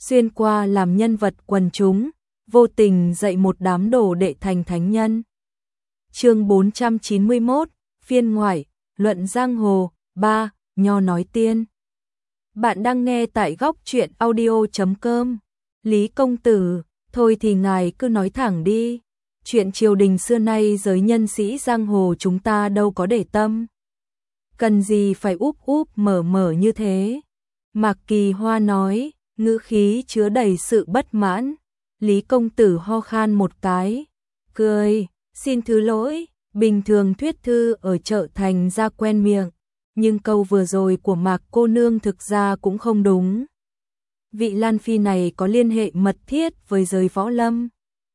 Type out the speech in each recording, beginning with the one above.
xuyên qua làm nhân vật quần chúng, vô tình dạy một đám đồ đệ thành thánh nhân. Chương 491, phiên ngoại, luận giang hồ, 3, nho nói tiên. Bạn đang nghe tại góc truyện audio.com. Lý công tử, thôi thì ngài cứ nói thẳng đi. Chuyện triều đình xưa nay giới nhân sĩ giang hồ chúng ta đâu có để tâm. Cần gì phải úp úp mở mở như thế? Mạc Kỳ Hoa nói, ngữ khí chứa đầy sự bất mãn. Lý công tử ho khan một cái, cười, xin thứ lỗi, bình thường thuyết thư ở chợ thành ra quen miệng, nhưng câu vừa rồi của Mạc cô nương thực ra cũng không đúng. Vị Lan Phi này có liên hệ mật thiết với giới võ lâm.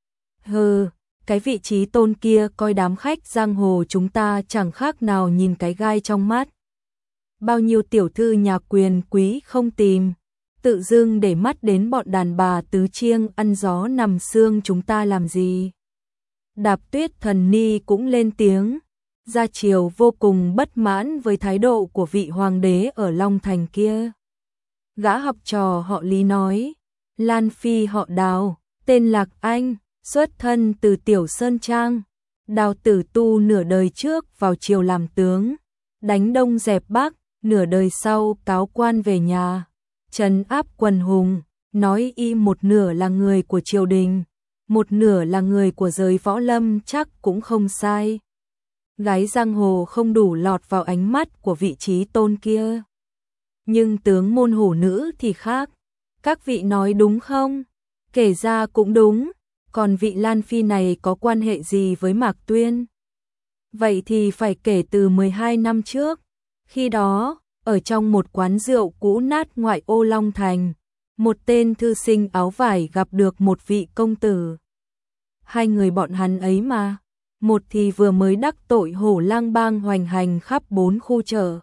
Hừ, cái vị trí tôn kia coi đám khách giang hồ chúng ta chẳng khác nào nhìn cái gai trong mắt. Bao nhiêu tiểu thư nhà quyền quý không tìm, tự dưng để mắt đến bọn đàn bà tứ chiêng ăn gió nằm xương chúng ta làm gì. Đạp Tuyết Thần Ni cũng lên tiếng, Gia Triều vô cùng bất mãn với thái độ của vị hoàng đế ở Long Thành kia. Gã học trò họ Lý nói, Lan Phi họ Đào, tên Lạc Anh, xuất thân từ Tiểu Sơn Trang, Đào tử tu nửa đời trước vào triều làm tướng, đánh Đông dẹp Bắc, nửa đời sau cáo quan về nhà, trấn áp quần hùng, nói y một nửa là người của triều đình, một nửa là người của giới võ lâm chắc cũng không sai. Gái giang hồ không đủ lọt vào ánh mắt của vị trí tôn kia. Nhưng tướng môn hổ nữ thì khác. Các vị nói đúng không? Kể ra cũng đúng. Còn vị Lan Phi này có quan hệ gì với Mạc Tuyên? Vậy thì phải kể từ 12 năm trước. Khi đó, ở trong một quán rượu cũ nát ngoại ô Long Thành, một tên thư sinh áo vải gặp được một vị công tử. Hai người bọn hắn ấy mà, một thì vừa mới đắc tội hổ lang bang hoành hành khắp 4 khu chợ,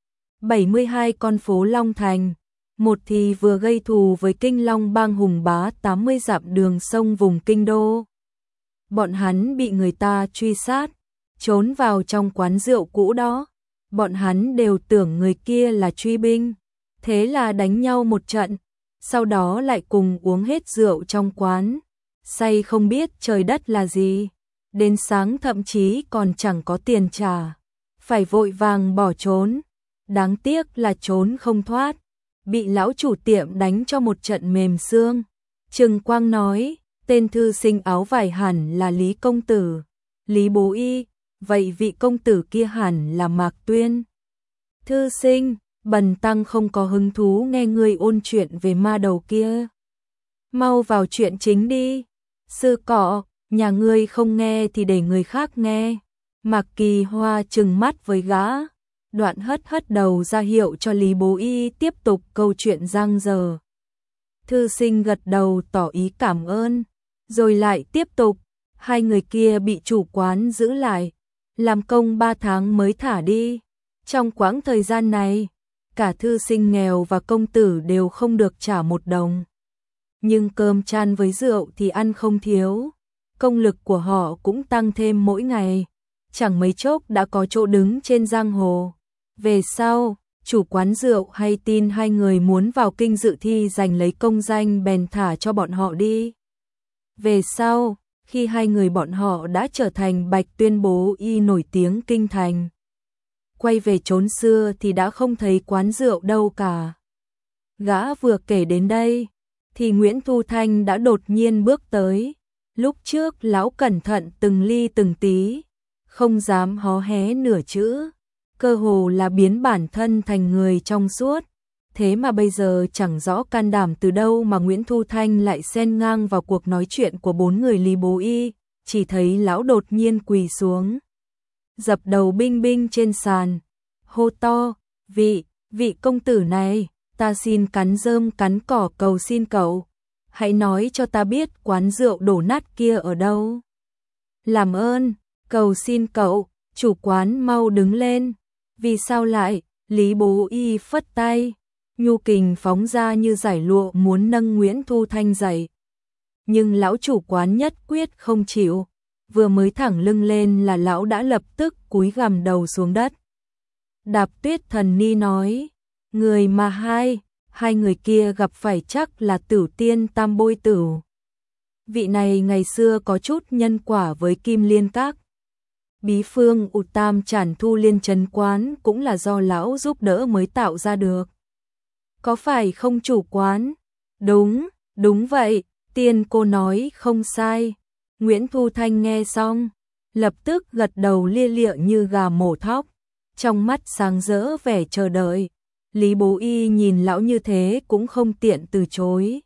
72 con phố Long Thành, một thì vừa gây thù với Kinh Long bang hùng bá 80 dặm đường sông vùng kinh đô. Bọn hắn bị người ta truy sát, trốn vào trong quán rượu cũ đó. Bọn hắn đều tưởng người kia là truy binh, thế là đánh nhau một trận, sau đó lại cùng uống hết rượu trong quán, say không biết trời đất là gì, đến sáng thậm chí còn chẳng có tiền trả, phải vội vàng bỏ trốn, đáng tiếc là trốn không thoát, bị lão chủ tiệm đánh cho một trận mềm xương. Trừng Quang nói, tên thư sinh áo vải hẳn là Lý công tử, Lý bố y. Vậy vị công tử kia hẳn là Mạc Tuyên. Thư sinh, bần tăng không có hứng thú nghe ngươi ôn chuyện về ma đầu kia. Mau vào chuyện chính đi. Sư cọ, nhà ngươi không nghe thì để người khác nghe. Mạc Kỳ Hoa trừng mắt với gã. Đoạn hất đầu ra hiệu cho Lý bố y tiếp tục câu chuyện giang dở. Thư sinh gật đầu tỏ ý cảm ơn. Rồi lại tiếp tục. Hai người kia bị chủ quán giữ lại. Làm công 3 tháng mới thả đi. Trong quãng thời gian này, cả thư sinh nghèo và công tử đều không được trả 1 đồng. Nhưng cơm chan với rượu thì ăn không thiếu. Công lực của họ cũng tăng thêm mỗi ngày. Chẳng mấy chốc đã có chỗ đứng trên giang hồ. Về sau, chủ quán rượu hay tin hai người muốn vào kinh dự thi giành lấy công danh bèn thả cho bọn họ đi. Về sau, khi hai người bọn họ đã trở thành Bạch Tuyên bố y nổi tiếng kinh thành. Quay về chốn xưa thì đã không thấy quán rượu đâu cả. Gã vừa kể đến đây, thì Nguyễn Thu Thanh đã đột nhiên bước tới. Lúc trước lão cẩn thận từng ly từng tí, không dám hó hé nửa chữ, cơ hồ là biến bản thân thành người trong suốt. Thế mà bây giờ chẳng rõ can đảm từ đâu mà Nguyễn Thu Thanh lại xen ngang vào cuộc nói chuyện của 4 người Lý bố y, chỉ thấy lão đột nhiên quỳ xuống. Dập đầu binh binh trên sàn, hô to, vị công tử này, ta xin cắn rơm cắn cỏ cầu xin cậu, hãy nói cho ta biết quán rượu đổ nát kia ở đâu. Làm ơn, cầu xin cậu, chủ quán mau đứng lên. Vì sao lại? Lý bố y phất tay. Nhu kình phóng ra như giải lụa muốn nâng Nguyễn Thu Thanh dậy. Nhưng lão chủ quán nhất quyết không chịu. Vừa mới thẳng lưng lên là lão đã lập tức cúi gằm đầu xuống đất. Đạp Tuyết Thần Ni nói, người mà hai người kia gặp phải chắc là Tử Tiên Tam Bôi Tửu. Vị này ngày xưa có chút nhân quả với Kim Liên Các. Bí phương U Tam Trản Thu Liên Trấn Quán cũng là do lão giúp đỡ mới tạo ra được. Có phải không chủ quán? Đúng, đúng vậy, tiên cô nói không sai. Nguyễn Thu Thanh nghe xong, lập tức gật đầu lia lịa như gà mổ thóc, trong mắt sáng rỡ vẻ chờ đợi. Lý Bố Y nhìn lão như thế cũng không tiện từ chối.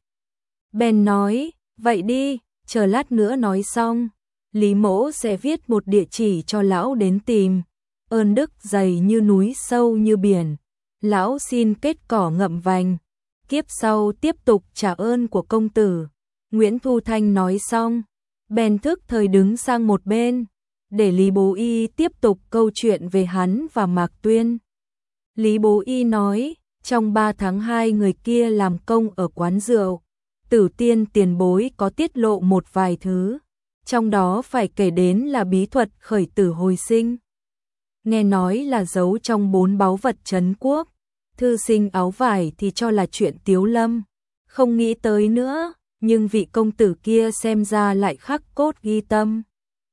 Bèn nói, vậy đi, chờ lát nữa nói xong, Lý Mỗ sẽ viết một địa chỉ cho lão đến tìm. Ơn đức dày như núi sâu như biển, lão xin kết cỏ ngậm vành, kiếp sau tiếp tục trả ơn của công tử. Nguyễn Thu Thanh nói xong, bèn thức thời đứng sang một bên, để Lý Bố Y tiếp tục câu chuyện về hắn và Mạc Tuyên. Lý Bố Y nói, trong 3 tháng 2 người kia làm công ở quán rượu, Tử Tiên tiền bối có tiết lộ một vài thứ, trong đó phải kể đến là bí thuật khởi tử hồi sinh. Nghe nói là giấu trong 4 báu vật trấn quốc, thư sinh áo vải thì cho là chuyện tiếu lâm, không nghĩ tới nữa, nhưng vị công tử kia xem ra lại khắc cốt ghi tâm.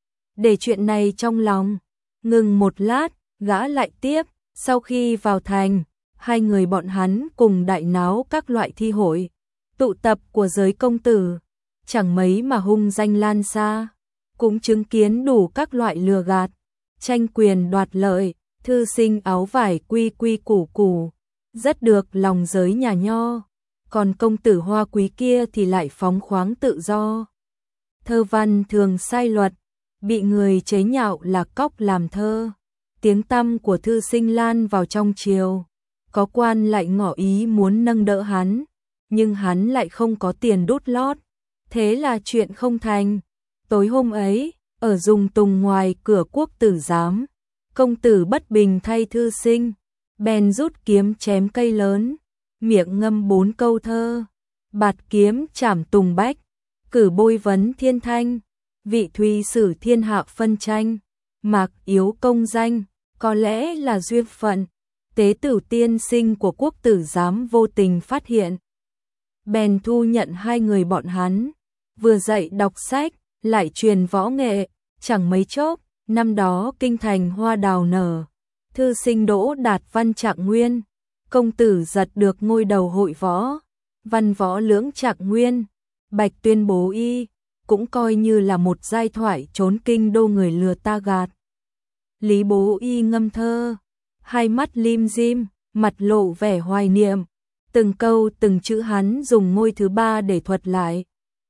Để chuyện này trong lòng, ngừng một lát, gã lại tiếp, sau khi vào thành, hai người bọn hắn cùng đại náo các loại thi hội, tụ tập của giới công tử, chẳng mấy mà hung danh lan xa, cũng chứng kiến đủ các loại lừa gạt, tranh quyền đoạt lợi, thư sinh áo vải quy quy củ củ, rất được lòng giới nhà nho, còn công tử hoa quý kia thì lại phóng khoáng tự do. Thơ văn thường sai luật, bị người chế nhạo là cóc làm thơ, tiếng tăm của thư sinh lan vào trong triều, có quan lại ngỏ ý muốn nâng đỡ hắn, nhưng hắn lại không có tiền đút lót, thế là chuyện không thành. Tối hôm ấy, ở Dung Tùng ngoài cửa quốc tử giám, công tử bất bình thay thư sinh, bèn rút kiếm chém cây lớn, miệng ngâm 4 câu thơ, bạt kiếm chảm tùng bách, cử bôi vấn thiên thanh, vị thùy sử thiên hạ phân tranh, mạc yếu công danh, có lẽ là duyên phận. Tế tử tiên sinh của quốc tử giám vô tình phát hiện, bèn thu nhận hai người bọn hắn, vừa dạy đọc sách, lại truyền võ nghệ, chẳng mấy chốc, năm đó kinh thành hoa đào nở, thư sinh đỗ đạt văn trạng nguyên, công tử giật được ngôi đầu hội võ, văn võ lưỡng trạng nguyên, Bạch Tuyên Bố Y, cũng coi như là một giai thoại trốn kinh đô người lừa ta gạt. Lý Bố Y ngâm thơ, hai mắt lim dim, mặt lộ vẻ hoài niệm, từng câu từng chữ hắn dùng ngôi thứ 3 để thuật lại,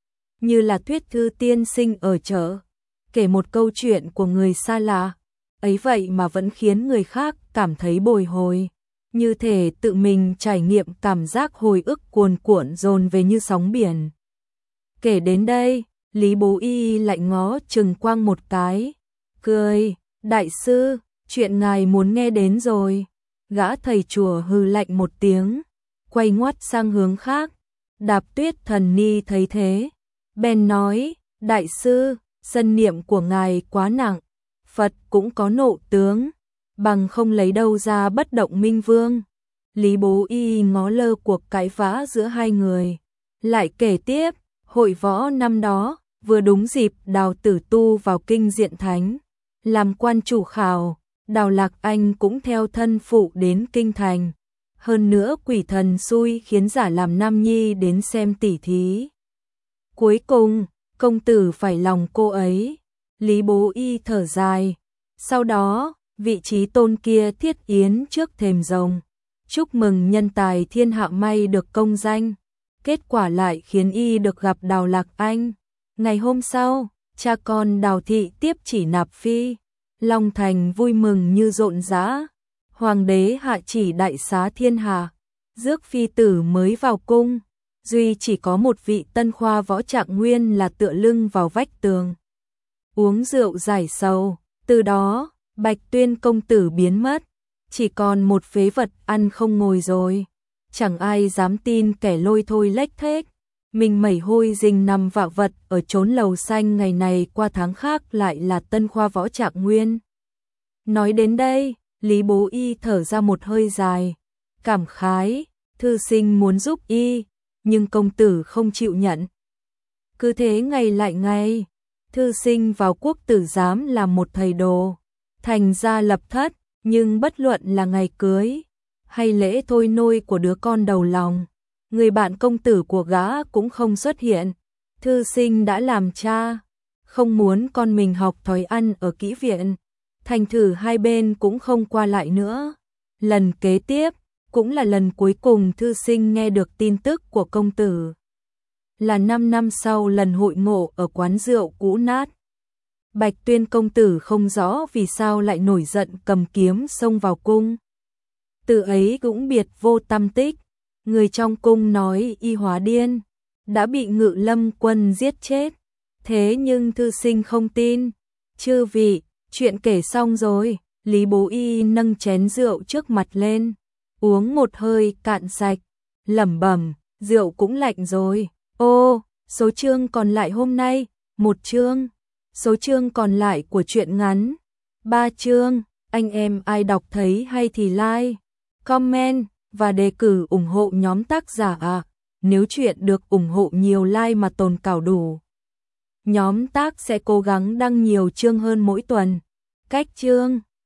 như là thuyết thư tiên sinh ở chợ, kể một câu chuyện của người xa lạ, ấy vậy mà vẫn khiến người khác cảm thấy bồi hồi, như thể tự mình trải nghiệm cảm giác hồi ức cuồn cuộn dồn về như sóng biển. Kể đến đây, Lý Bố Y lại ngó Trừng Quang một cái, cười, đại sư, chuyện ngài muốn nghe đến rồi. Gã thầy chùa hừ lạnh một tiếng, quay ngoắt sang hướng khác. Đạp Tuyết Thần Ni thấy thế, bèn nói, đại sư, sân niệm của ngài quá nặng, Phật cũng có nộ tướng, bằng không lấy đâu ra bất động minh vương. Lý Bố Y ngó lơ cuộc cãi vã giữa hai người, lại kể tiếp, hội võ năm đó, vừa đúng dịp Đào Tử Tu vào kinh Diện Thánh, làm quan chủ khảo, Đào Lạc Anh cũng theo thân phụ đến kinh thành. Hơn nữa quỷ thần xui khiến giả làm nam nhi đến xem tỉ thí. Cuối cùng, công tử phải lòng cô ấy. Lý Bố Y thở dài. Sau đó, vị trí tôn kia thiết yến trước thềm rồng, chúc mừng nhân tài thiên hạ may được công danh. Kết quả lại khiến y được gặp Đào Lạc Anh. Ngày hôm sau, cha con Đào Thị tiếp chỉ nạp phi. Long Thành vui mừng như rộn rã. Hoàng đế hạ chỉ đại xá thiên hạ, rước phi tử mới vào cung, duy chỉ có một vị tân khoa võ trạng nguyên là tựa lưng vào vách tường, uống rượu giải sầu. Từ đó, Bạch Tuyên công tử biến mất, chỉ còn một phế vật ăn không ngồi rồi. Chẳng ai dám tin kẻ lôi thôi lếch thếch, mình mẩy hôi rình nằm vạ vật ở chốn lầu xanh ngày này qua tháng khác lại là tân khoa võ trạng nguyên. Nói đến đây, Lý Bố Y thở ra một hơi dài, cảm khái, thư sinh muốn giúp y, nhưng công tử không chịu nhận. Cứ thế ngày lại ngày, thư sinh vào quốc tử giám làm một thầy đồ, thành ra lập thất, nhưng bất luận là ngày cưới hay lễ thôi nôi của đứa con đầu lòng, người bạn công tử của gã cũng không xuất hiện. Thư sinh đã làm cha, không muốn con mình học thói ăn ở kỹ viện, thành thử hai bên cũng không qua lại nữa. Lần kế tiếp, cũng là lần cuối cùng thư sinh nghe được tin tức của công tử, là 5 năm sau lần hội ngộ ở quán rượu cũ nát. Bạch Tuyên công tử không rõ vì sao lại nổi giận cầm kiếm xông vào cung. Từ ấy cũng biệt vô tăm tích, người trong cung nói y hóa điên, đã bị Ngự Lâm quân giết chết. Thế nhưng thư sinh không tin. Chư vị, chuyện kể xong rồi. Lý Bố Y nâng chén rượu trước mặt lên, uống một hơi cạn sạch, lẩm bẩm, rượu cũng lạnh rồi. Ô, số chương còn lại hôm nay, 1 chương. Số chương còn lại của truyện ngắn, 3 chương. Anh em ai đọc thấy hay thì like, comment và đề cử ủng hộ nhóm tác giả ạ. Nếu truyện được ủng hộ nhiều like mà tồn cảo đủ, nhóm tác sẽ cố gắng đăng nhiều chương hơn mỗi tuần. Cách chương